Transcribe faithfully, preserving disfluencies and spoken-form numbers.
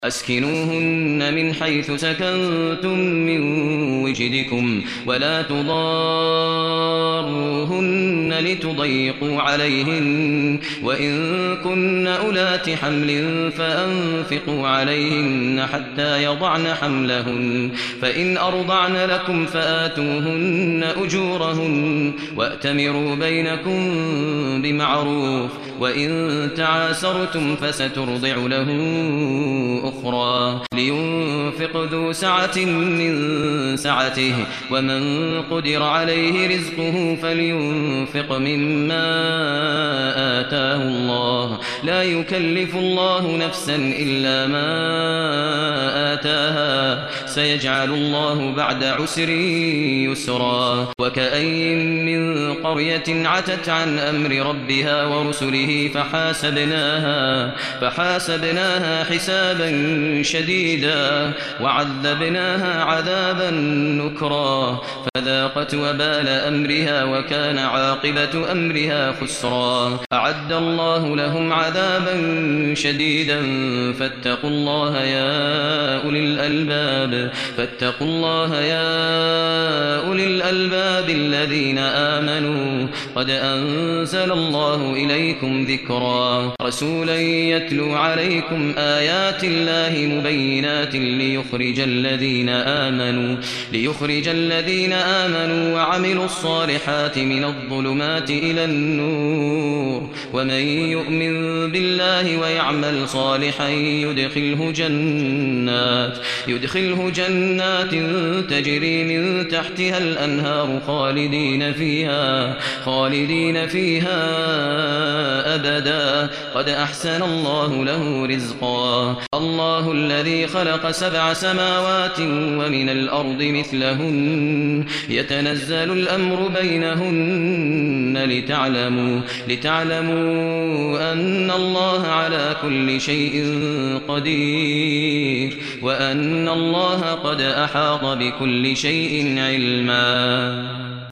أسكنوهن من حيث سكنتم من وجدكم ولا تضاروهن لتضيقوا عليهن وإن كن أولات حمل فأنفقوا عليهن حتى يضعن حملهن فإن أرضعن لكم فآتوهن أجورهن وأتمروا بينكم بمعروف وإن تعاسرتم فسترضع له أخرى لينفق ذو سعة من سعته ومن قدر عليه رزقه فلينفق مما آتاه الله لا يكلف الله نفسا إلا ما آتاها سيجعل الله بعد عسر يسرا وكأين من قرية عتت عن أمر ربها ورسله فحاسبناها فحاسبناها حسابا شديدا وعذبناها عذابا نكرا فذاقت وبال أمرها وكان عاقبة أمرها خسرا أعد الله لهم عذابا شديدا فاتقوا الله يا أولي الألباب فاتقوا الله يا أولي الألباب الذين آمنوا قد أنزل الله إليكم ذكرا رسولا يتلو عليكم آيات الله مبينات ليخرج الذين آمنوا ليخرج الذين آمنوا وعملوا الصالحات من الظلمات إلى النور ومن يؤمن بالله ويعمل صالحا يدخله جنات يدخله جنات تجري من تحتها الأنهار خالدين فيها خالدين فيها أبدا قد أحسن الله له رزقا الله الذي خلق سبع سماوات ومن الأرض مثلهن يتنزل الأمر بينهن لتعلموا لتعلموا أن الله على كل شيء قدير وأن الله قد أحاط بكل شيء علما.